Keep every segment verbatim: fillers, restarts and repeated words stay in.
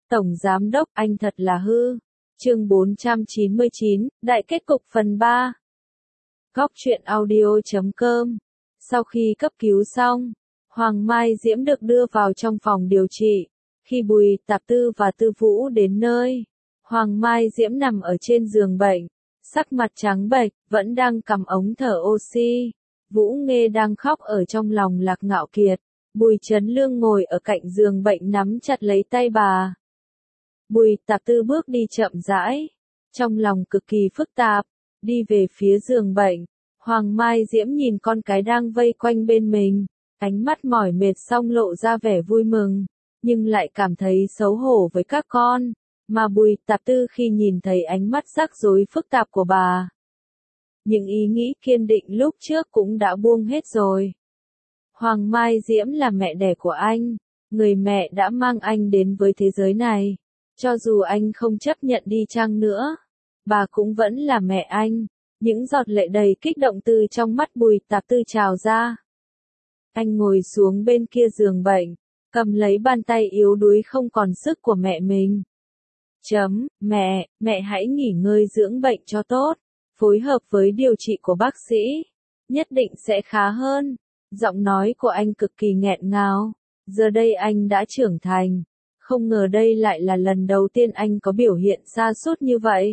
Tổng Giám Đốc, anh thật là hư. Chương bốn trăm chín mươi chín, Đại kết cục phần ba. Góc truyện audio chấm com. Sau khi cấp cứu xong, Hoàng Mai Diễm được đưa vào trong phòng điều trị. Khi Bùi Tạp Tư và Tư Vũ đến nơi, Hoàng Mai Diễm nằm ở trên giường bệnh, sắc mặt trắng bệch, vẫn đang cầm ống thở oxy. Vũ Nghê đang khóc ở trong lòng Lạc Ngạo Kiệt. Bùi Chấn Lương ngồi ở cạnh giường bệnh nắm chặt lấy tay bà. Bùi Tạp Tư bước đi chậm rãi, trong lòng cực kỳ phức tạp, đi về phía giường bệnh. Hoàng Mai Diễm nhìn con cái đang vây quanh bên mình, ánh mắt mỏi mệt xong lộ ra vẻ vui mừng, nhưng lại cảm thấy xấu hổ với các con, mà Bùi Tạp Tư khi nhìn thấy ánh mắt rắc rối phức tạp của bà. Những ý nghĩ kiên định lúc trước cũng đã buông hết rồi. Hoàng Mai Diễm là mẹ đẻ của anh, người mẹ đã mang anh đến với thế giới này. Cho dù anh không chấp nhận đi chăng nữa, bà cũng vẫn là mẹ anh. Những giọt lệ đầy kích động từ trong mắt Bùi Tạp Tư trào ra. Anh ngồi xuống bên kia giường bệnh, cầm lấy bàn tay yếu đuối không còn sức của mẹ mình. Chấm, mẹ, mẹ hãy nghỉ ngơi dưỡng bệnh cho tốt, phối hợp với điều trị của bác sĩ, nhất định sẽ khá hơn. Giọng nói của anh cực kỳ nghẹn ngào, giờ đây anh đã trưởng thành. Không ngờ đây lại là lần đầu tiên anh có biểu hiện sa sút như vậy.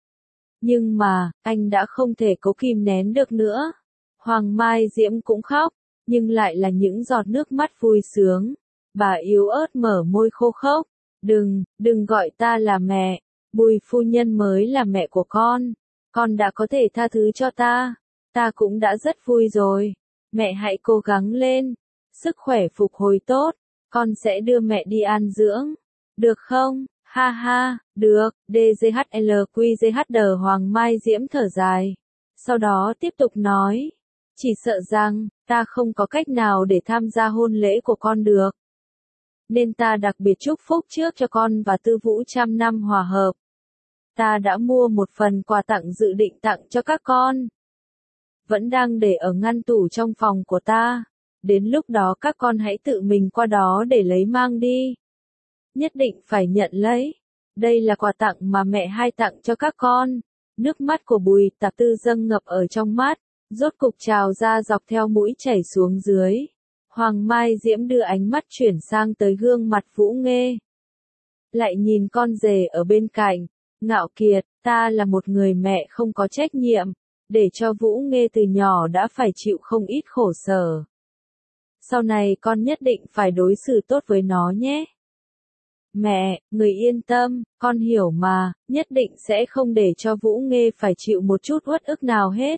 Nhưng mà, anh đã không thể cố kìm nén được nữa. Hoàng Mai Diễm cũng khóc, nhưng lại là những giọt nước mắt vui sướng. Bà yếu ớt mở môi khô khốc. Đừng, đừng gọi ta là mẹ. Bùi phu nhân mới là mẹ của con. Con đã có thể tha thứ cho ta. Ta cũng đã rất vui rồi. Mẹ hãy cố gắng lên. Sức khỏe phục hồi tốt. Con sẽ đưa mẹ đi an dưỡng. Được không? Ha ha, được. đê giê hát lờ quy giê hát đờ Hoàng Mai Diễm thở dài. Sau đó tiếp tục nói. Chỉ sợ rằng, ta không có cách nào để tham gia hôn lễ của con được. Nên ta đặc biệt chúc phúc trước cho con và Tư Vũ trăm năm hòa hợp. Ta đã mua một phần quà tặng dự định tặng cho các con. Vẫn đang để ở ngăn tủ trong phòng của ta. Đến lúc đó các con hãy tự mình qua đó để lấy mang đi. Nhất định phải nhận lấy. Đây là quà tặng mà mẹ hai tặng cho các con. Nước mắt của Bùi Tạp Tư dâng ngập ở trong mắt, rốt cục trào ra dọc theo mũi chảy xuống dưới. Hoàng Mai Diễm đưa ánh mắt chuyển sang tới gương mặt Vũ Nghê. Lại nhìn con rể ở bên cạnh. Ngạo Kiệt, ta là một người mẹ không có trách nhiệm, để cho Vũ Nghê từ nhỏ đã phải chịu không ít khổ sở. Sau này con nhất định phải đối xử tốt với nó nhé. Mẹ, người yên tâm, con hiểu mà, nhất định sẽ không để cho Vũ Nghê phải chịu một chút uất ức nào hết.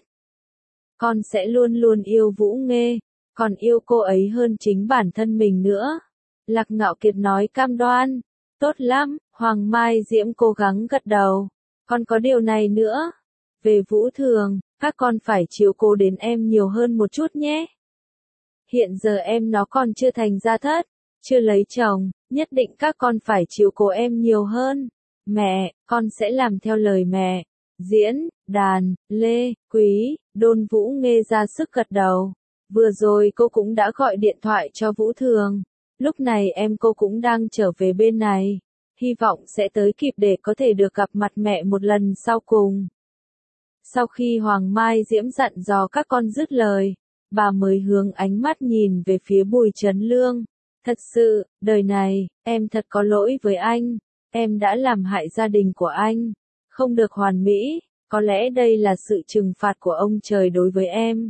Con sẽ luôn luôn yêu Vũ Nghê, còn yêu cô ấy hơn chính bản thân mình nữa. Lạc Ngạo Kiệt nói cam đoan. Tốt lắm, Hoàng Mai Diễm cố gắng gật đầu. Con có điều này nữa. Về Vũ Thường, các con phải chiếu cố đến em nhiều hơn một chút nhé. Hiện giờ em nó còn chưa thành gia thất, chưa lấy chồng, nhất định các con phải chiếu cố em nhiều hơn. Mẹ, con sẽ làm theo lời mẹ. Diễn, Đàn, Lê, Quý, Đôn Vũ Nghê ra sức gật đầu. Vừa rồi cô cũng đã gọi điện thoại cho Vũ Thường. Lúc này em cô cũng đang trở về bên này. Hy vọng sẽ tới kịp để có thể được gặp mặt mẹ một lần sau cùng. Sau khi Hoàng Mai Diễm dặn dò các con dứt lời, bà mới hướng ánh mắt nhìn về phía Bùi Chấn Lương. Thật sự, đời này, em thật có lỗi với anh. Em đã làm hại gia đình của anh. Không được hoàn mỹ, có lẽ đây là sự trừng phạt của ông trời đối với em.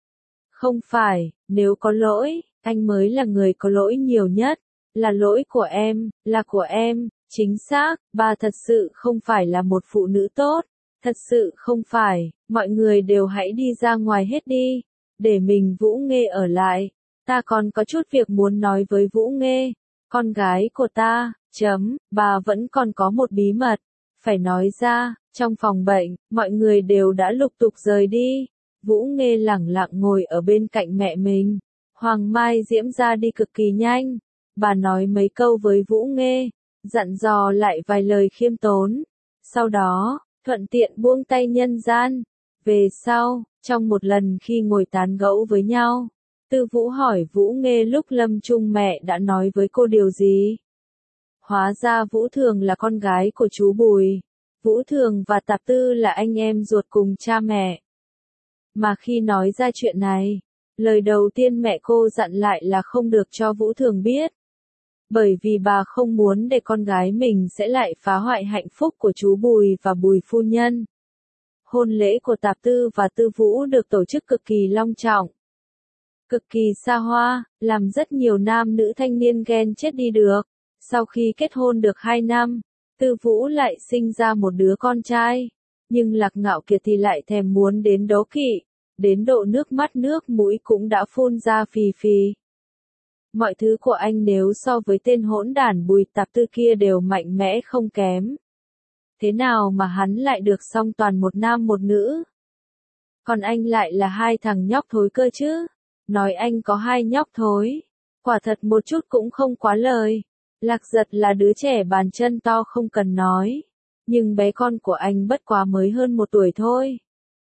Không phải, nếu có lỗi, anh mới là người có lỗi nhiều nhất. Là lỗi của em, là của em, chính xác, bà thật sự không phải là một phụ nữ tốt. Thật sự không phải, mọi người đều hãy đi ra ngoài hết đi. Để mình Vũ Nghê ở lại. Ta còn có chút việc muốn nói với Vũ Nghê. Con gái của ta, chấm, bà vẫn còn có một bí mật. Phải nói ra, trong phòng bệnh, mọi người đều đã lục tục rời đi. Vũ Nghê lẳng lặng ngồi ở bên cạnh mẹ mình. Hoàng Mai Diễm ra đi cực kỳ nhanh. Bà nói mấy câu với Vũ Nghê, dặn dò lại vài lời khiêm tốn. Sau đó, thuận tiện buông tay nhân gian. Về sau, trong một lần khi ngồi tán gẫu với nhau, Tư Vũ hỏi Vũ Nghê lúc lâm chung mẹ đã nói với cô điều gì. Hóa ra Vũ Thường là con gái của chú Bùi. Vũ Thường và Tạp Tư là anh em ruột cùng cha mẹ. Mà khi nói ra chuyện này, lời đầu tiên mẹ cô dặn lại là không được cho Vũ Thường biết. Bởi vì bà không muốn để con gái mình sẽ lại phá hoại hạnh phúc của chú Bùi và Bùi phu nhân. Hôn lễ của Tạp Tư và Tư Vũ được tổ chức cực kỳ long trọng. Cực kỳ xa hoa, làm rất nhiều nam nữ thanh niên ghen chết đi được. Sau khi kết hôn được hai năm, Tư Vũ lại sinh ra một đứa con trai. Nhưng Lạc Ngạo Kiệt thì lại thèm muốn đến đố kỵ, đến độ nước mắt nước mũi cũng đã phun ra phì phì. Mọi thứ của anh nếu so với tên hỗn đản Bùi Tạp Tư kia đều mạnh mẽ không kém. Thế nào mà hắn lại được song toàn một nam một nữ? Còn anh lại là hai thằng nhóc thối cơ chứ? Nói anh có hai nhóc thối. Quả thật một chút cũng không quá lời. Lạc Giật là đứa trẻ bàn chân to không cần nói. Nhưng bé con của anh bất quá mới hơn một tuổi thôi.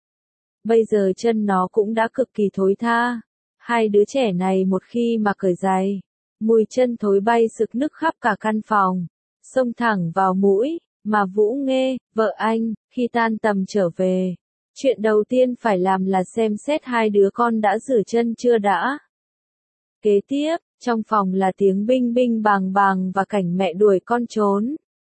Bây giờ chân nó cũng đã cực kỳ thối tha. Hai đứa trẻ này một khi mà cởi giày, mùi chân thối bay sực nức khắp cả căn phòng, xông thẳng vào mũi, mà Vũ Nghê, vợ anh, khi tan tầm trở về, chuyện đầu tiên phải làm là xem xét hai đứa con đã rửa chân chưa đã. Kế tiếp, trong phòng là tiếng binh binh bàng bàng và cảnh mẹ đuổi con trốn.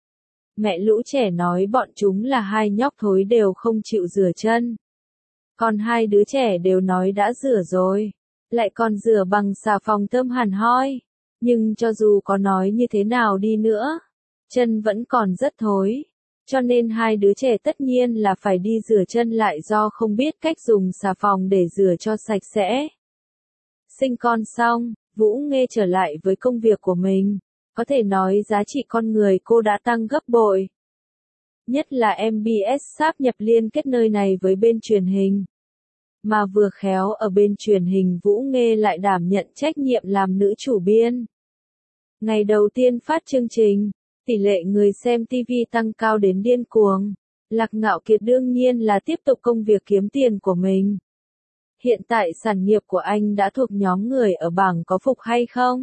Mẹ lũ trẻ nói bọn chúng là hai nhóc thối đều không chịu rửa chân. Còn hai đứa trẻ đều nói đã rửa rồi. Lại còn rửa bằng xà phòng thơm hẳn hoi. Nhưng cho dù có nói như thế nào đi nữa, chân vẫn còn rất thối. Cho nên hai đứa trẻ tất nhiên là phải đi rửa chân lại do không biết cách dùng xà phòng để rửa cho sạch sẽ. Sinh con xong, Vũ Nghê trở lại với công việc của mình. Có thể nói giá trị con người cô đã tăng gấp bội. Nhất là em bê ét sáp nhập liên kết nơi này với bên truyền hình. Mà vừa khéo ở bên truyền hình Vũ Nghê lại đảm nhận trách nhiệm làm nữ chủ biên. Ngày đầu tiên phát chương trình, tỷ lệ người xem ti vi tăng cao đến điên cuồng. Lạc Ngạo Kiệt đương nhiên là tiếp tục công việc kiếm tiền của mình. Hiện tại sản nghiệp của anh đã thuộc nhóm người ở bảng có phục hay không?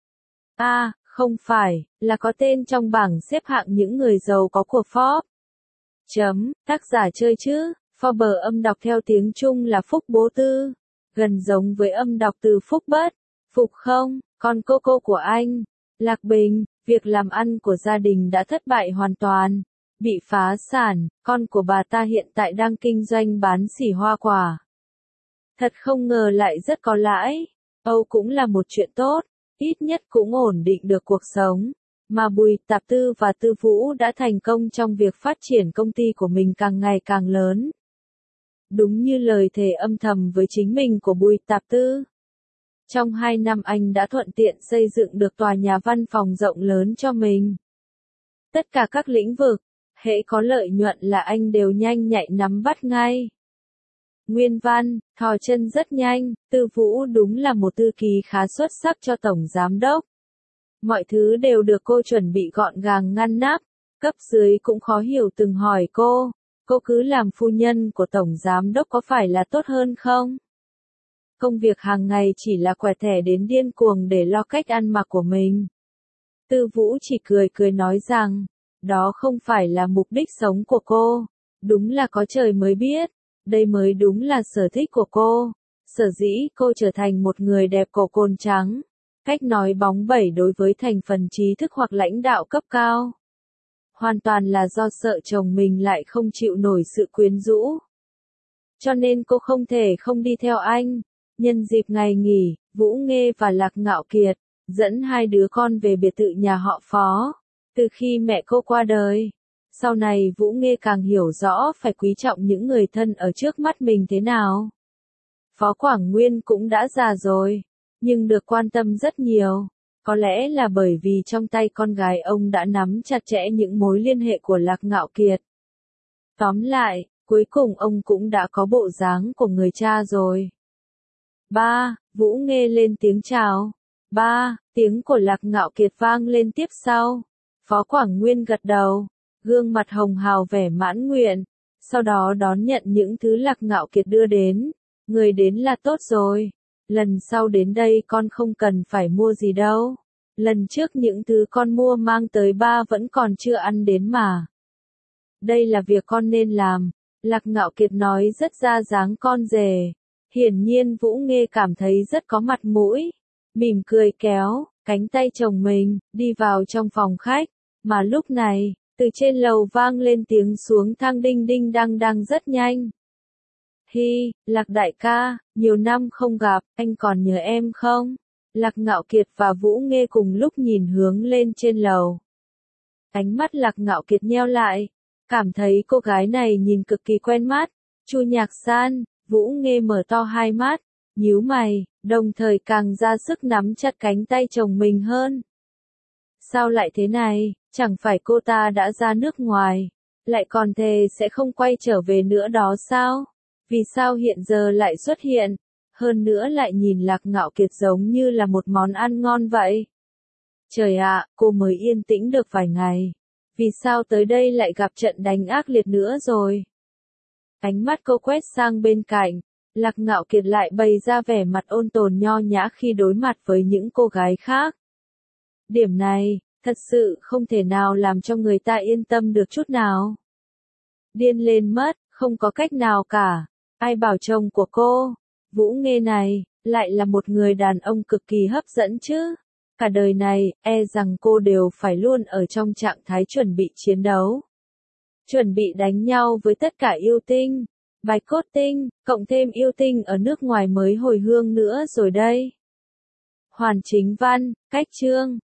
À, không phải, là có tên trong bảng xếp hạng những người giàu có của Forbes. Chấm, tác giả chơi chứ, Forbes âm đọc theo tiếng Trung là Phúc Bố Tư, gần giống với âm đọc từ Phúc Bất, Phục không, con cô cô của anh, Lạc Bình, việc làm ăn của gia đình đã thất bại hoàn toàn, bị phá sản, con của bà ta hiện tại đang kinh doanh bán xỉ hoa quả. Thật không ngờ lại rất có lãi, Âu cũng là một chuyện tốt, ít nhất cũng ổn định được cuộc sống. Mà Bùi Tạp Tư và Tư Vũ đã thành công trong việc phát triển công ty của mình càng ngày càng lớn. Đúng như lời thề âm thầm với chính mình của Bùi Tạp Tư. Trong hai năm anh đã thuận tiện xây dựng được tòa nhà văn phòng rộng lớn cho mình. Tất cả các lĩnh vực, hễ có lợi nhuận là anh đều nhanh nhạy nắm bắt ngay. Nguyên văn, thò chân rất nhanh, Tư Vũ đúng là một thư ký khá xuất sắc cho Tổng Giám Đốc. Mọi thứ đều được cô chuẩn bị gọn gàng ngăn nắp, cấp dưới cũng khó hiểu từng hỏi cô, cô cứ làm phu nhân của Tổng Giám Đốc có phải là tốt hơn không? Công việc hàng ngày chỉ là quẹt thẻ đến điên cuồng để lo cách ăn mặc của mình. Tư Vũ chỉ cười cười nói rằng, đó không phải là mục đích sống của cô, đúng là có trời mới biết, đây mới đúng là sở thích của cô. Sở dĩ cô trở thành một người đẹp cổ cồn trắng. Cách nói bóng bẩy đối với thành phần trí thức hoặc lãnh đạo cấp cao. Hoàn toàn là do sợ chồng mình lại không chịu nổi sự quyến rũ. Cho nên cô không thể không đi theo anh. Nhân dịp ngày nghỉ, Vũ Nghê và Lạc Ngạo Kiệt dẫn hai đứa con về biệt thự nhà họ Phó. Từ khi mẹ cô qua đời, sau này Vũ Nghê càng hiểu rõ phải quý trọng những người thân ở trước mắt mình thế nào. Phó Quảng Nguyên cũng đã già rồi, nhưng được quan tâm rất nhiều. Có lẽ là bởi vì trong tay con gái ông đã nắm chặt chẽ những mối liên hệ của Lạc Ngạo Kiệt. Tóm lại, cuối cùng ông cũng đã có bộ dáng của người cha rồi. Ba, Vũ Nghê lên tiếng chào. Ba, tiếng của Lạc Ngạo Kiệt vang lên tiếp sau. Phó Quảng Nguyên gật đầu, gương mặt hồng hào vẻ mãn nguyện, sau đó đón nhận những thứ Lạc Ngạo Kiệt đưa đến. Người đến là tốt rồi. Lần sau đến đây con không cần phải mua gì đâu. lần trước những thứ con mua mang tới ba vẫn còn chưa ăn đến mà. Đây là việc con nên làm, Lạc Ngạo Kiệt nói rất ra dáng con rể. Hiển nhiên Vũ Nghê cảm thấy rất có mặt mũi, mỉm cười kéo cánh tay chồng mình, đi vào trong phòng khách, mà lúc này, từ trên lầu vang lên tiếng xuống thang đinh đinh đang đang rất nhanh. Hi, Lạc đại ca, nhiều năm không gặp, anh còn nhớ em không? Lạc Ngạo Kiệt và Vũ Nghê cùng lúc nhìn hướng lên trên lầu. Ánh mắt Lạc Ngạo Kiệt nheo lại, cảm thấy cô gái này nhìn cực kỳ quen mắt. Chu Nhạc San, Vũ Nghê mở to hai mắt, nhíu mày, đồng thời càng ra sức nắm chặt cánh tay chồng mình hơn. Sao lại thế này, chẳng phải cô ta đã ra nước ngoài, lại còn thề sẽ không quay trở về nữa đó sao? Vì sao hiện giờ lại xuất hiện, hơn nữa lại nhìn Lạc Ngạo Kiệt giống như là một món ăn ngon vậy? Trời ạ, cô mới yên tĩnh được vài ngày, vì sao tới đây lại gặp trận đánh ác liệt nữa rồi? Ánh mắt cô quét sang bên cạnh, Lạc Ngạo Kiệt lại bày ra vẻ mặt ôn tồn nho nhã khi đối mặt với những cô gái khác. Điểm này, thật sự không thể nào làm cho người ta yên tâm được chút nào. Điên lên mất, không có cách nào cả. Ai bảo chồng của cô, Vũ Nghê này, lại là một người đàn ông cực kỳ hấp dẫn chứ. Cả đời này, e rằng cô đều phải luôn ở trong trạng thái chuẩn bị chiến đấu. Chuẩn bị đánh nhau với tất cả yêu tinh, bạch cốt tinh, cộng thêm yêu tinh ở nước ngoài mới hồi hương nữa rồi đây. Hoàn Chính Văn, cách chương.